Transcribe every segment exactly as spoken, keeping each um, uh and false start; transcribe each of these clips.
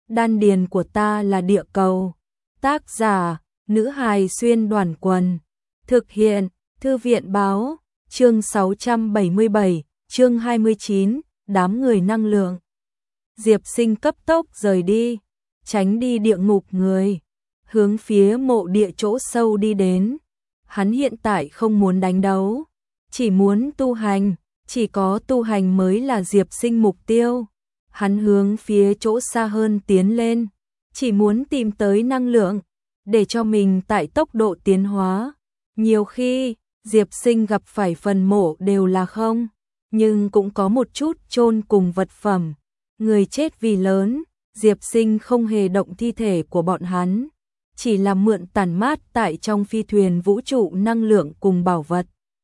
Đan điền của ta là địa cầu. Tác giả, nữ hài xuyên đoàn quần. Thực hiện, Thư viện báo, chương sáu trăm bảy mươi bảy, chương hai mươi chín, đám người năng lượng. Diệp Sinh cấp tốc rời đi, tránh đi địa ngục người, hướng phía mộ địa chỗ sâu đi đến. Hắn hiện tại không muốn đánh đấu, chỉ muốn tu hành, chỉ có tu hành mới là Diệp Sinh mục tiêu. Hắn hướng phía chỗ xa hơn tiến lên, chỉ muốn tìm tới năng lượng, để cho mình tại tốc độ tiến hóa. Nhiều khi, Diệp Sinh gặp phải phần mộ đều là không, nhưng cũng có một chút chôn cùng vật phẩm. Người chết vì lớn, Diệp Sinh không hề động thi thể của bọn hắn, chỉ là mượn tản mát tại trong phi thuyền vũ trụ năng lượng cùng bảo vật.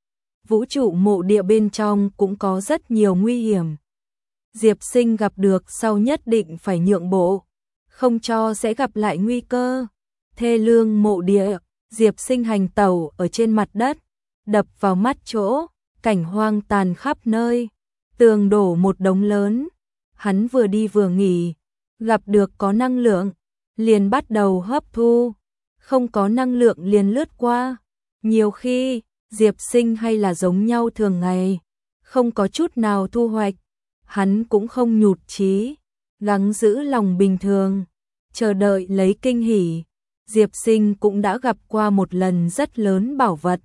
Vũ trụ mộ địa bên trong cũng có rất nhiều nguy hiểm. Diệp Sinh gặp được sau nhất định phải nhượng bộ, không cho sẽ gặp lại nguy cơ. Thê lương mộ địa, Diệp Sinh hành tẩu ở trên mặt đất, đập vào mắt chỗ, cảnh hoang tàn khắp nơi, tường đổ một đống lớn. Hắn vừa đi vừa nghỉ, gặp được có năng lượng, liền bắt đầu hấp thu, không có năng lượng liền lướt qua. Nhiều khi, Diệp Sinh hay là giống nhau thường ngày, không có chút nào thu hoạch, hắn cũng không nhụt chí, gắng giữ lòng bình thường, chờ đợi lấy kinh hỉ. Diệp Sinh cũng đã gặp qua một lần rất lớn bảo vật.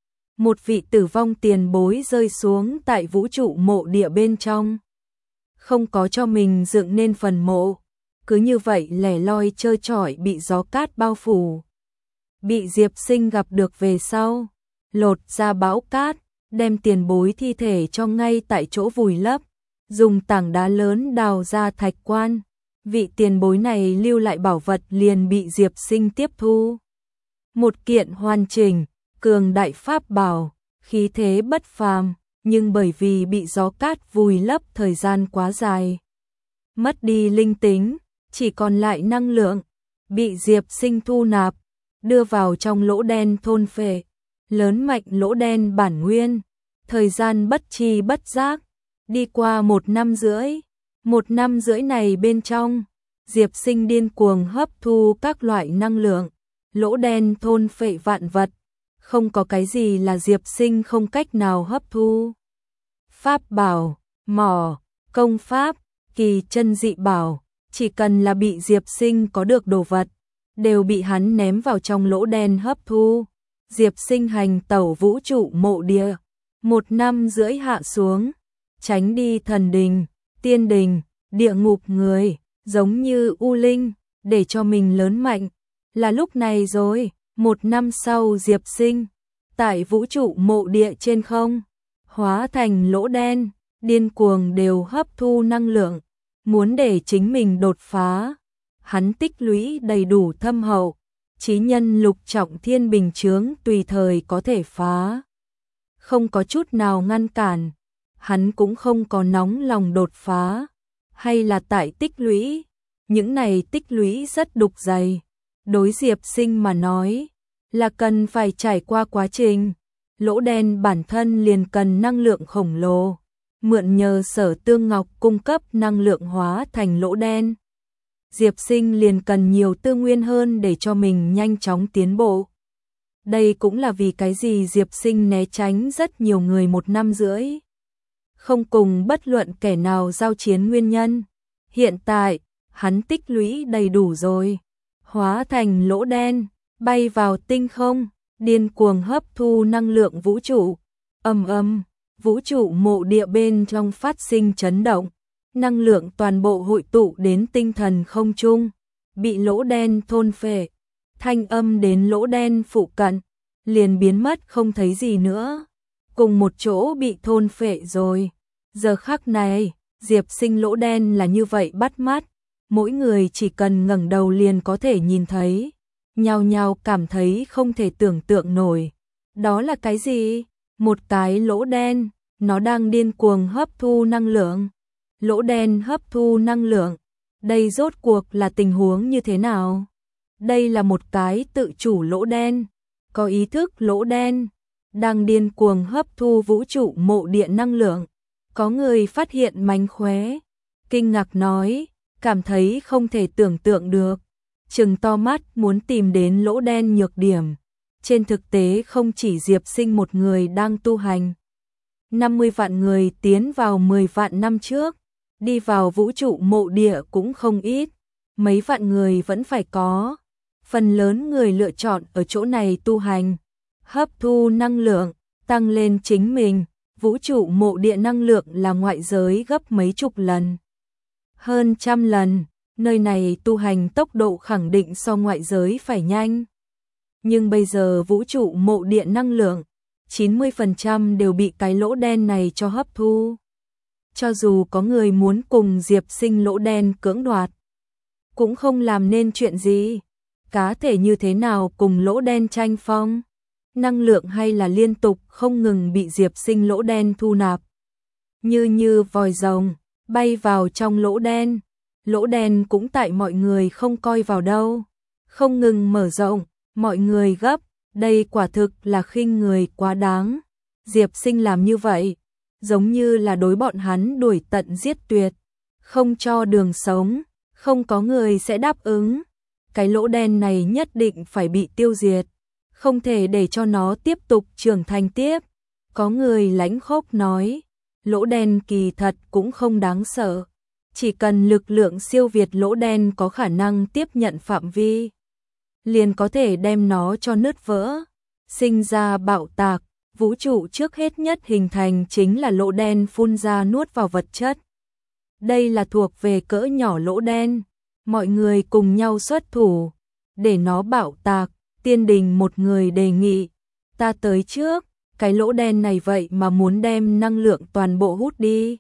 Một vị tử vong tiền bối rơi xuống tại vũ trụ mộ địa bên trong, không có cho mình dựng nên phần mộ, cứ như vậy lẻ loi trơ trọi bị gió cát bao phủ. Bị Diệp Sinh gặp được về sau, lột ra bão cát, đem tiền bối thi thể cho ngay tại chỗ vùi lấp, dùng tảng đá lớn đào ra thạch quan. Vị tiền bối này lưu lại bảo vật liền bị Diệp Sinh tiếp thu. Một kiện hoàn chỉnh, cường đại pháp bảo, khí thế bất phàm, nhưng bởi vì bị gió cát vùi lấp thời gian quá dài, mất đi linh tính, chỉ còn lại năng lượng, bị Diệp Sinh thu nạp, đưa vào trong lỗ đen thôn phệ, lớn mạnh lỗ đen bản nguyên. Thời gian bất chi bất giác, đi qua một năm rưỡi. Một năm rưỡi này bên trong, Diệp Sinh điên cuồng hấp thu các loại năng lượng, lỗ đen thôn phệ vạn vật, không có cái gì là Diệp Sinh không cách nào hấp thu. Pháp bảo, mỏ, công pháp, kỳ chân dị bảo, chỉ cần là bị Diệp Sinh có được đồ vật, đều bị hắn ném vào trong lỗ đen hấp thu. Diệp Sinh hành tẩu vũ trụ mộ địa, một năm rưỡi hạ xuống, tránh đi thần đình, tiên đình, địa ngục người, giống như U Linh, để cho mình lớn mạnh. Là lúc này rồi, một năm sau Diệp Sinh, tại vũ trụ mộ địa trên không, hóa thành lỗ đen, điên cuồng đều hấp thu năng lượng, muốn để chính mình đột phá. Hắn tích lũy đầy đủ thâm hậu, chí nhân lục trọng thiên bình chướng tùy thời có thể phá, không có chút nào ngăn cản. Hắn cũng không có nóng lòng đột phá, hay là tại tích lũy, những này tích lũy rất đục dày. Đối Diệp Sinh mà nói, là cần phải trải qua quá trình. Lỗ đen bản thân liền cần năng lượng khổng lồ, mượn nhờ Sở Tương Ngọc cung cấp năng lượng hóa thành lỗ đen. Diệp Sinh liền cần nhiều tư nguyên hơn để cho mình nhanh chóng tiến bộ. Đây cũng là vì cái gì Diệp Sinh né tránh rất nhiều người một năm rưỡi, không cùng bất luận kẻ nào giao chiến nguyên nhân. Hiện tại, hắn tích lũy đầy đủ rồi, hóa thành lỗ đen, bay vào tinh không, điên cuồng hấp thu năng lượng vũ trụ. Ầm ầm, vũ trụ mộ địa bên trong phát sinh chấn động, năng lượng toàn bộ hội tụ đến tinh thần không trung, bị lỗ đen thôn phệ. Thanh âm đến lỗ đen phụ cận, liền biến mất không thấy gì nữa, cùng một chỗ bị thôn phệ rồi. Giờ khắc này, Diệp Sinh lỗ đen là như vậy bắt mắt, mỗi người chỉ cần ngẩng đầu liền có thể nhìn thấy, nhao nhao cảm thấy không thể tưởng tượng nổi. Đó là cái gì? Một cái lỗ đen, nó đang điên cuồng hấp thu năng lượng. Lỗ đen hấp thu năng lượng, đây rốt cuộc là tình huống như thế nào? Đây là một cái tự chủ lỗ đen, có ý thức lỗ đen, đang điên cuồng hấp thu vũ trụ mộ địa năng lượng. Có người phát hiện mánh khóe, kinh ngạc nói, cảm thấy không thể tưởng tượng được, trừng to mắt muốn tìm đến lỗ đen nhược điểm. Trên thực tế không chỉ Diệp Sinh một người đang tu hành. năm mươi vạn người tiến vào mười vạn năm trước, đi vào vũ trụ mộ địa cũng không ít, mấy vạn người vẫn phải có. Phần lớn người lựa chọn ở chỗ này tu hành, hấp thu năng lượng, tăng lên chính mình. Vũ trụ mộ địa năng lượng là ngoại giới gấp mấy chục lần, hơn trăm lần, nơi này tu hành tốc độ khẳng định so ngoại giới phải nhanh. Nhưng bây giờ vũ trụ mộ địa năng lượng, chín mươi phần trăm đều bị cái lỗ đen này cho hấp thu. Cho dù có người muốn cùng Diệp Sinh lỗ đen cưỡng đoạt, cũng không làm nên chuyện gì. Cá thể như thế nào cùng lỗ đen tranh phong? Năng lượng hay là liên tục không ngừng bị Diệp Sinh lỗ đen thu nạp. Như như vòi rồng, bay vào trong lỗ đen. Lỗ đen cũng tại mọi người không coi vào đâu. Không ngừng mở rộng, mọi người gấp. Đây quả thực là khinh người quá đáng. Diệp Sinh làm như vậy, giống như là đối bọn hắn đuổi tận giết tuyệt. Không cho đường sống, không có người sẽ đáp ứng. Cái lỗ đen này nhất định phải bị tiêu diệt. Không thể để cho nó tiếp tục trưởng thành tiếp. Có người lãnh khốc nói, lỗ đen kỳ thật cũng không đáng sợ. Chỉ cần lực lượng siêu việt lỗ đen có khả năng tiếp nhận phạm vi, liền có thể đem nó cho nứt vỡ. Sinh ra bạo tạc, vũ trụ trước hết nhất hình thành chính là lỗ đen phun ra nuốt vào vật chất. Đây là thuộc về cỡ nhỏ lỗ đen. Mọi người cùng nhau xuất thủ, để nó bạo tạc. Tiên đình một người đề nghị, ta tới trước, cái lỗ đen này vậy mà muốn đem năng lượng toàn bộ hút đi.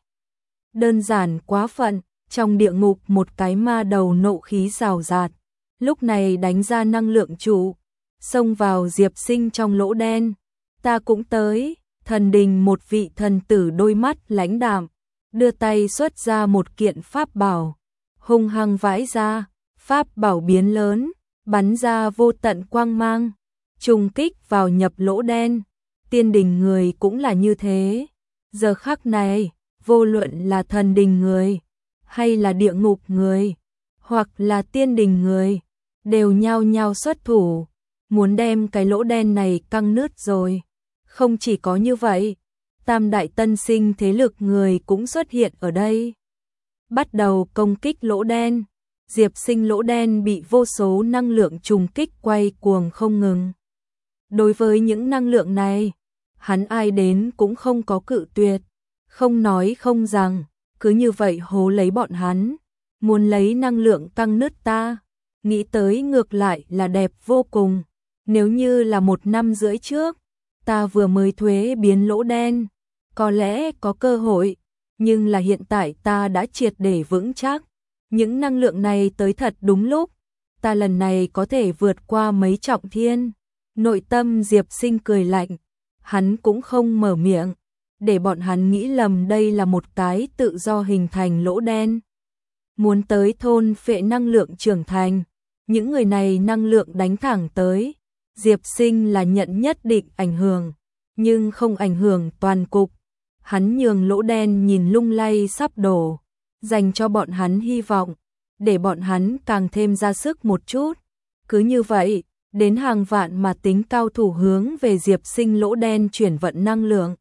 Đơn giản quá phận, trong địa ngục một cái ma đầu nộ khí rào rạt, lúc này đánh ra năng lượng trụ, xông vào Diệp Sinh trong lỗ đen. Ta cũng tới, thần đình một vị thần tử đôi mắt lãnh đạm, đưa tay xuất ra một kiện pháp bảo, hung hăng vãi ra, pháp bảo biến lớn, bắn ra vô tận quang mang, trùng kích vào nhập lỗ đen. Tiên đình người cũng là như thế. Giờ khắc này, vô luận là thần đình người, hay là địa ngục người, hoặc là tiên đình người, đều nhao nhao xuất thủ, muốn đem cái lỗ đen này căng nứt rồi. Không chỉ có như vậy, tam đại tân sinh thế lực người cũng xuất hiện ở đây, bắt đầu công kích lỗ đen. Diệp Sinh lỗ đen bị vô số năng lượng trùng kích quay cuồng không ngừng. Đối với những năng lượng này, hắn ai đến cũng không có cự tuyệt, không nói không rằng, cứ như vậy hố lấy bọn hắn, muốn lấy năng lượng căng nứt ta, nghĩ tới ngược lại là đẹp vô cùng. Nếu như là một năm rưỡi trước, ta vừa mới thuế biến lỗ đen, có lẽ có cơ hội, nhưng là hiện tại ta đã triệt để vững chắc. Những năng lượng này tới thật đúng lúc, ta lần này có thể vượt qua mấy trọng thiên. Nội tâm Diệp Sinh cười lạnh, hắn cũng không mở miệng, để bọn hắn nghĩ lầm đây là một cái tự do hình thành lỗ đen. Muốn tới thôn phệ năng lượng trưởng thành, những người này năng lượng đánh thẳng tới. Diệp Sinh là nhận nhất định ảnh hưởng, nhưng không ảnh hưởng toàn cục. Hắn nhường lỗ đen nhìn lung lay sắp đổ, dành cho bọn hắn hy vọng, để bọn hắn càng thêm ra sức một chút. Cứ như vậy, đến hàng vạn mà tính cao thủ hướng về Diệp Sinh lỗ đen chuyển vận năng lượng.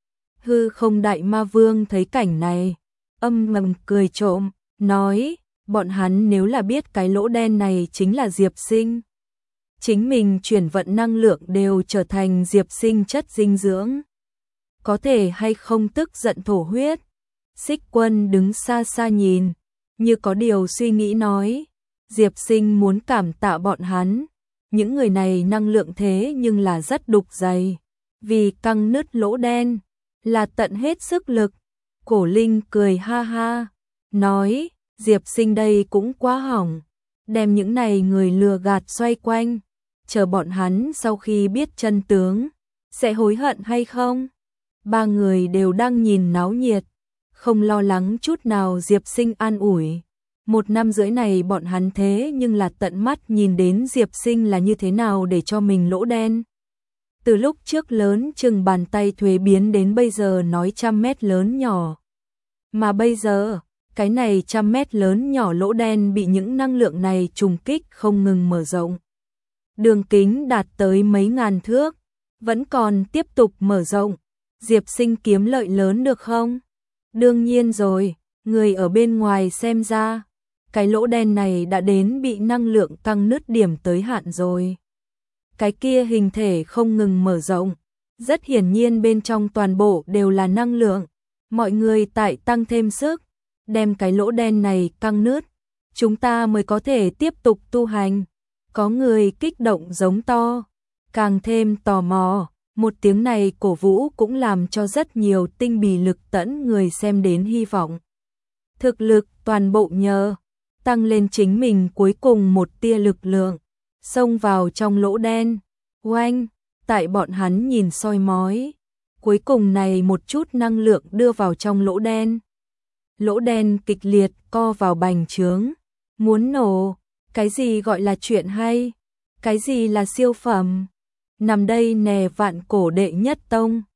Hư không đại ma vương thấy cảnh này, âm ngầm cười trộm, nói, bọn hắn nếu là biết cái lỗ đen này chính là Diệp Sinh, chính mình chuyển vận năng lượng đều trở thành Diệp Sinh chất dinh dưỡng, có thể hay không tức giận thổ huyết. Xích Quân đứng xa xa nhìn, như có điều suy nghĩ nói, Diệp Sinh muốn cảm tạ bọn hắn, những người này năng lượng thế nhưng là rất đục dày, vì căng nứt lỗ đen, là tận hết sức lực. Cổ Linh cười ha ha, nói, Diệp Sinh đây cũng quá hỏng, đem những này người lừa gạt xoay quanh, chờ bọn hắn sau khi biết chân tướng, sẽ hối hận hay không? Ba người đều đang nhìn náo nhiệt, không lo lắng chút nào Diệp Sinh an ủi. Một năm rưỡi này bọn hắn thế nhưng là tận mắt nhìn đến Diệp Sinh là như thế nào để cho mình lỗ đen. Từ lúc trước lớn chừng bàn tay thuế biến đến bây giờ nói trăm mét lớn nhỏ. Mà bây giờ, Cái này trăm mét lớn nhỏ lỗ đen bị những năng lượng này trùng kích không ngừng mở rộng. Đường kính đạt tới mấy ngàn thước, vẫn còn tiếp tục mở rộng. Diệp Sinh kiếm lợi lớn được không? Đương nhiên rồi, người ở bên ngoài xem ra, cái lỗ đen này đã đến bị năng lượng căng nứt điểm tới hạn rồi. Cái kia hình thể không ngừng mở rộng, rất hiển nhiên bên trong toàn bộ đều là năng lượng. Mọi người tại tăng thêm sức, đem cái lỗ đen này căng nứt, chúng ta mới có thể tiếp tục tu hành. Có người kích động giống to, càng thêm tò mò, một tiếng này cổ vũ cũng làm cho rất nhiều tinh bì lực tẫn người xem đến hy vọng. Thực lực toàn bộ nhờ tăng lên chính mình cuối cùng một tia lực lượng, xông vào trong lỗ đen. Oanh, tại bọn hắn nhìn soi mói, cuối cùng này một chút năng lượng đưa vào trong lỗ đen. Lỗ đen kịch liệt co vào bành trướng, muốn nổ. Cái gì gọi là chuyện hay? Cái gì là siêu phẩm? Nằm đây nè vạn cổ đệ nhất tông.